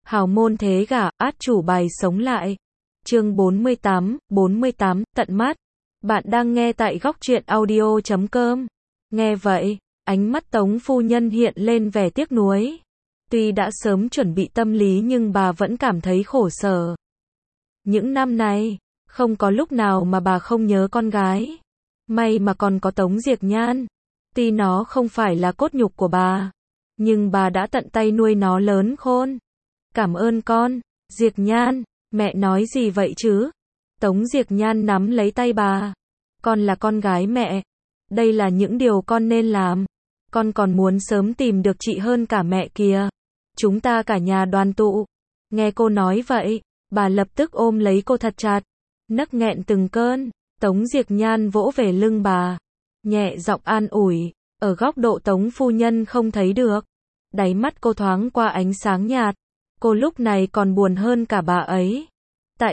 Hào môn thế gả, át chủ bài sống lại. Chương 48, tận mắt. Bạn đang nghe tại góc truyện audio.com. Nghe vậy, ánh mắt Tống phu nhân hiện lên vẻ tiếc nuối. Tuy đã sớm chuẩn bị tâm lý nhưng bà vẫn cảm thấy khổ sở. Những năm này, không có lúc nào mà bà không nhớ con gái. May mà còn có Tống Diệp Nhan. Tuy nó không phải là cốt nhục của bà, nhưng bà đã tận tay nuôi nó lớn khôn. Cảm ơn con, Diệp Nhan. Mẹ nói gì vậy chứ? Tống Diệp Nhan nắm lấy tay bà. Con là con gái mẹ. Đây là những điều con nên làm. Con còn muốn sớm tìm được chị hơn cả mẹ kìa. Chúng ta cả nhà đoàn tụ. Nghe cô nói vậy, bà lập tức ôm lấy cô thật chặt. Nấc nghẹn từng cơn. Tống Diệp Nhan vỗ về lưng bà, nhẹ giọng an ủi. Ở góc độ Tống phu nhân không thấy được. Đáy mắt cô thoáng qua ánh sáng nhạt. Cô lúc này còn buồn hơn cả bà ấy. Tại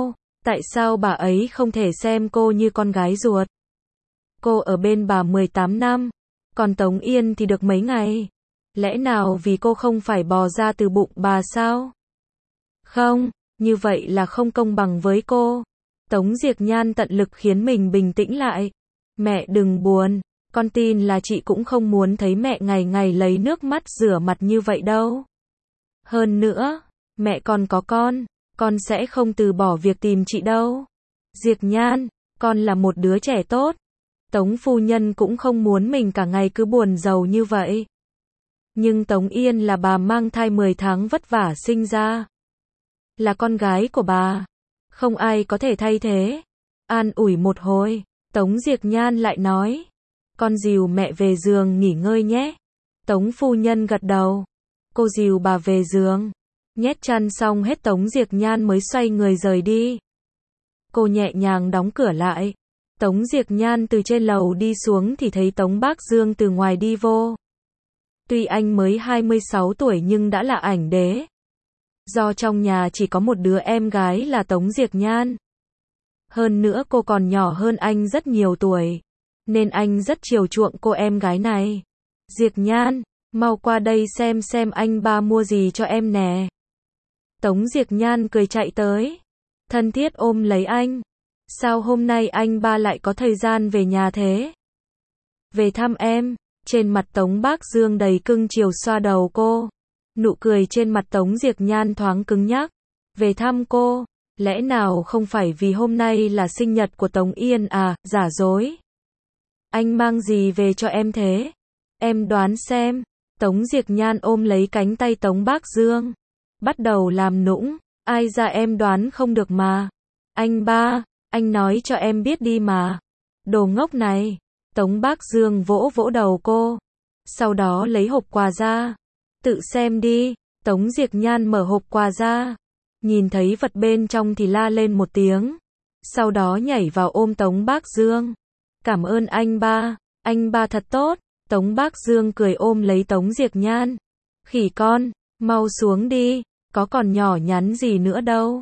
sao bà ấy không thể xem cô như con gái ruột? Cô ở bên bà 18 năm, còn Tống Yên thì được mấy ngày. Lẽ nào vì cô không phải bò ra từ bụng bà sao? Không, như vậy là không công bằng với cô. Tống Diệp Nhan tận lực khiến mình bình tĩnh lại. Mẹ đừng buồn, con tin là chị cũng không muốn thấy mẹ ngày ngày lấy nước mắt rửa mặt như vậy đâu. Hơn nữa, mẹ còn có con sẽ không từ bỏ việc tìm chị đâu. Diệp Nhan, con là một đứa trẻ tốt. Tống phu nhân cũng không muốn mình cả ngày cứ buồn rầu như vậy. Nhưng Tống Yên là bà mang thai 10 tháng vất vả sinh ra. Là con gái của bà. Không ai có thể thay thế. An ủi một hồi, Tống Diệp Nhan lại nói. Con dìu mẹ về giường nghỉ ngơi nhé. Tống phu nhân gật đầu. Cô dìu bà về giường. Nhét chăn xong hết Tống Diệp Nhan mới xoay người rời đi. Cô nhẹ nhàng đóng cửa lại. Tống Diệp Nhan từ trên lầu đi xuống thì thấy Tống Bác Dương từ ngoài đi vô. Tuy anh mới 26 tuổi nhưng đã là ảnh đế. Do trong nhà chỉ có một đứa em gái là Tống Diệp Nhan. Hơn nữa cô còn nhỏ hơn anh rất nhiều tuổi. Nên anh rất chiều chuộng cô em gái này. Diệp Nhan, mau qua đây xem anh ba mua gì cho em nè. Tống Diệp Nhan cười chạy tới. Thân thiết ôm lấy anh. Sao hôm nay anh ba lại có thời gian về nhà thế? Về thăm em. Trên mặt Tống Bác Dương đầy cưng chiều xoa đầu cô. Nụ cười trên mặt Tống Diệp Nhan thoáng cứng nhắc. Về thăm cô. Lẽ nào không phải vì hôm nay là sinh nhật của Tống Yên à? Giả dối. Anh mang gì về cho em thế? Em đoán xem. Tống Diệp Nhan ôm lấy cánh tay Tống Bác Dương. Bắt đầu làm nũng. Ai ra em đoán không được mà. Anh ba, anh nói cho em biết đi mà. Đồ ngốc này. Tống Bác Dương vỗ vỗ đầu cô. Sau đó lấy hộp quà ra. Tự xem đi. Tống Diệp Nhan mở hộp quà ra. Nhìn thấy vật bên trong thì la lên một tiếng. Sau đó nhảy vào ôm Tống Bác Dương. Cảm ơn anh ba thật tốt. Tống Bác Dương cười ôm lấy Tống Diệp Nhan. Khỉ con, mau xuống đi, có còn nhỏ nhắn gì nữa đâu.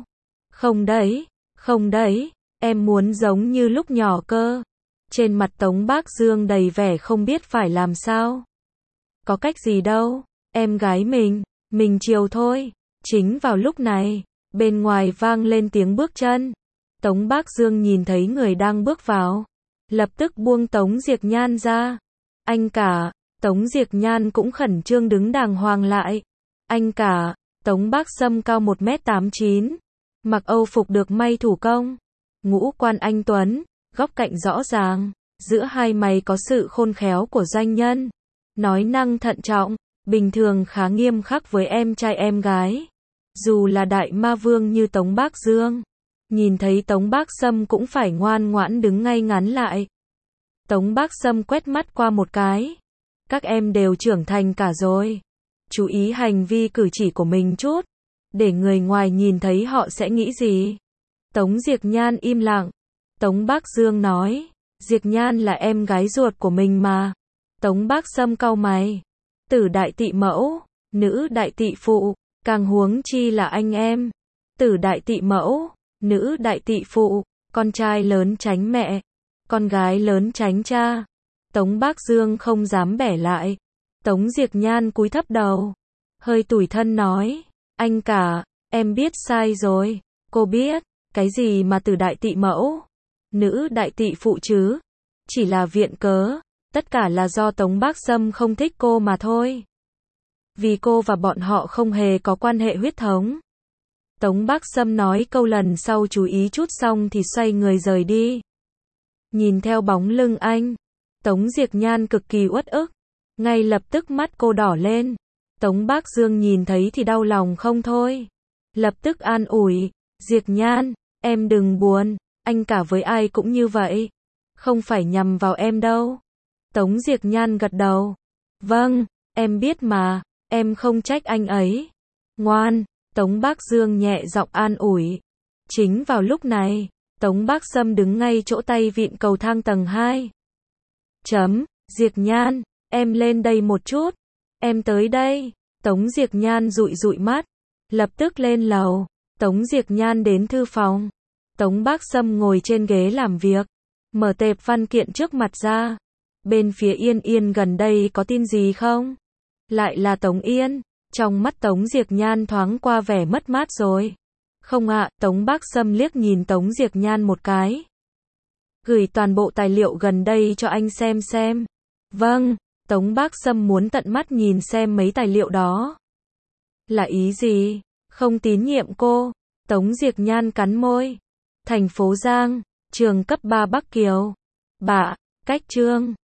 Không đấy, em muốn giống như lúc nhỏ cơ. Trên mặt Tống Bác Dương đầy vẻ không biết phải làm sao. Có cách gì đâu, em gái mình chiều thôi. Chính vào lúc này, bên ngoài vang lên tiếng bước chân. Tống Bác Dương nhìn thấy người đang bước vào. Lập tức buông Tống Diệp Nhan ra. Anh cả, Tống Diệp Nhan cũng khẩn trương đứng đàng hoàng lại. Anh cả, Tống Bác Sâm cao 1m89. Mặc âu phục được may thủ công. Ngũ quan anh tuấn, góc cạnh rõ ràng. Giữa hai mày có sự khôn khéo của doanh nhân. Nói năng thận trọng, bình thường khá nghiêm khắc với em trai em gái. Dù là đại ma vương như Tống Bác Dương. Nhìn thấy Tống Bác Sâm cũng phải ngoan ngoãn đứng ngay ngắn lại. Tống Bác Sâm quét mắt qua một cái. Các em đều trưởng thành cả rồi. Chú ý hành vi cử chỉ của mình chút. Để người ngoài nhìn thấy họ sẽ nghĩ gì? Tống Diệp Nhan im lặng. Tống Bác Dương nói. Diệp Nhan là em gái ruột của mình mà. Tống Bác Sâm cau mày. Tử đại tỵ mẫu, nữ đại tỵ phụ, càng huống chi là anh em. Tử đại tỵ mẫu, nữ đại tỵ phụ, con trai lớn tránh mẹ, con gái lớn tránh cha. Tống Bác Dương không dám bẻ lại. Tống Diệp Nhan cúi thấp đầu, hơi tủi thân nói, Anh cả, em biết sai rồi. Cô biết, cái gì mà từ đại tỵ mẫu, nữ đại tỵ phụ chứ? Chỉ là viện cớ, tất cả là do Tống Bác Sâm không thích cô mà thôi. Vì cô và bọn họ không hề có quan hệ huyết thống. Tống Bác Sâm nói câu lần sau chú ý chút xong thì xoay người rời đi. Nhìn theo bóng lưng anh, Tống Diệc Nhan cực kỳ uất ức. Ngay lập tức mắt cô đỏ lên. Tống Bác Dương nhìn thấy thì đau lòng không thôi. Lập tức an ủi, Diệc Nhan, em đừng buồn, anh cả với ai cũng như vậy. Không phải nhằm vào em đâu. Tống Diệc Nhan gật đầu. Vâng, em biết mà, em không trách anh ấy. Ngoan, Tống Bác Dương nhẹ giọng an ủi. Chính vào lúc này, Tống Bác Sâm đứng ngay chỗ tay vịn cầu thang tầng 2. Diệc Nhan, em lên đây một chút. Em tới đây. Tống Diệc Nhan dụi dụi mắt. Lập tức lên lầu. Tống Diệc Nhan đến thư phòng. Tống Bác Sâm ngồi trên ghế làm việc. Mở tệp văn kiện trước mặt ra. Bên phía Yên Yên gần đây có tin gì không? Lại là Tống Yên. Trong mắt Tống Diệc Nhan thoáng qua vẻ mất mát rồi. Không ạ, Tống Bác Sâm liếc nhìn Tống Diệc Nhan một cái. Gửi toàn bộ tài liệu gần đây cho anh xem. Vâng, Tống Bác Sâm muốn tận mắt nhìn xem mấy tài liệu đó. Là ý gì? Không tín nhiệm cô. Tống Diệc Nhan cắn môi. Thành phố Giang, trường cấp 3 Bắc Kiều. Bạ, cách chương.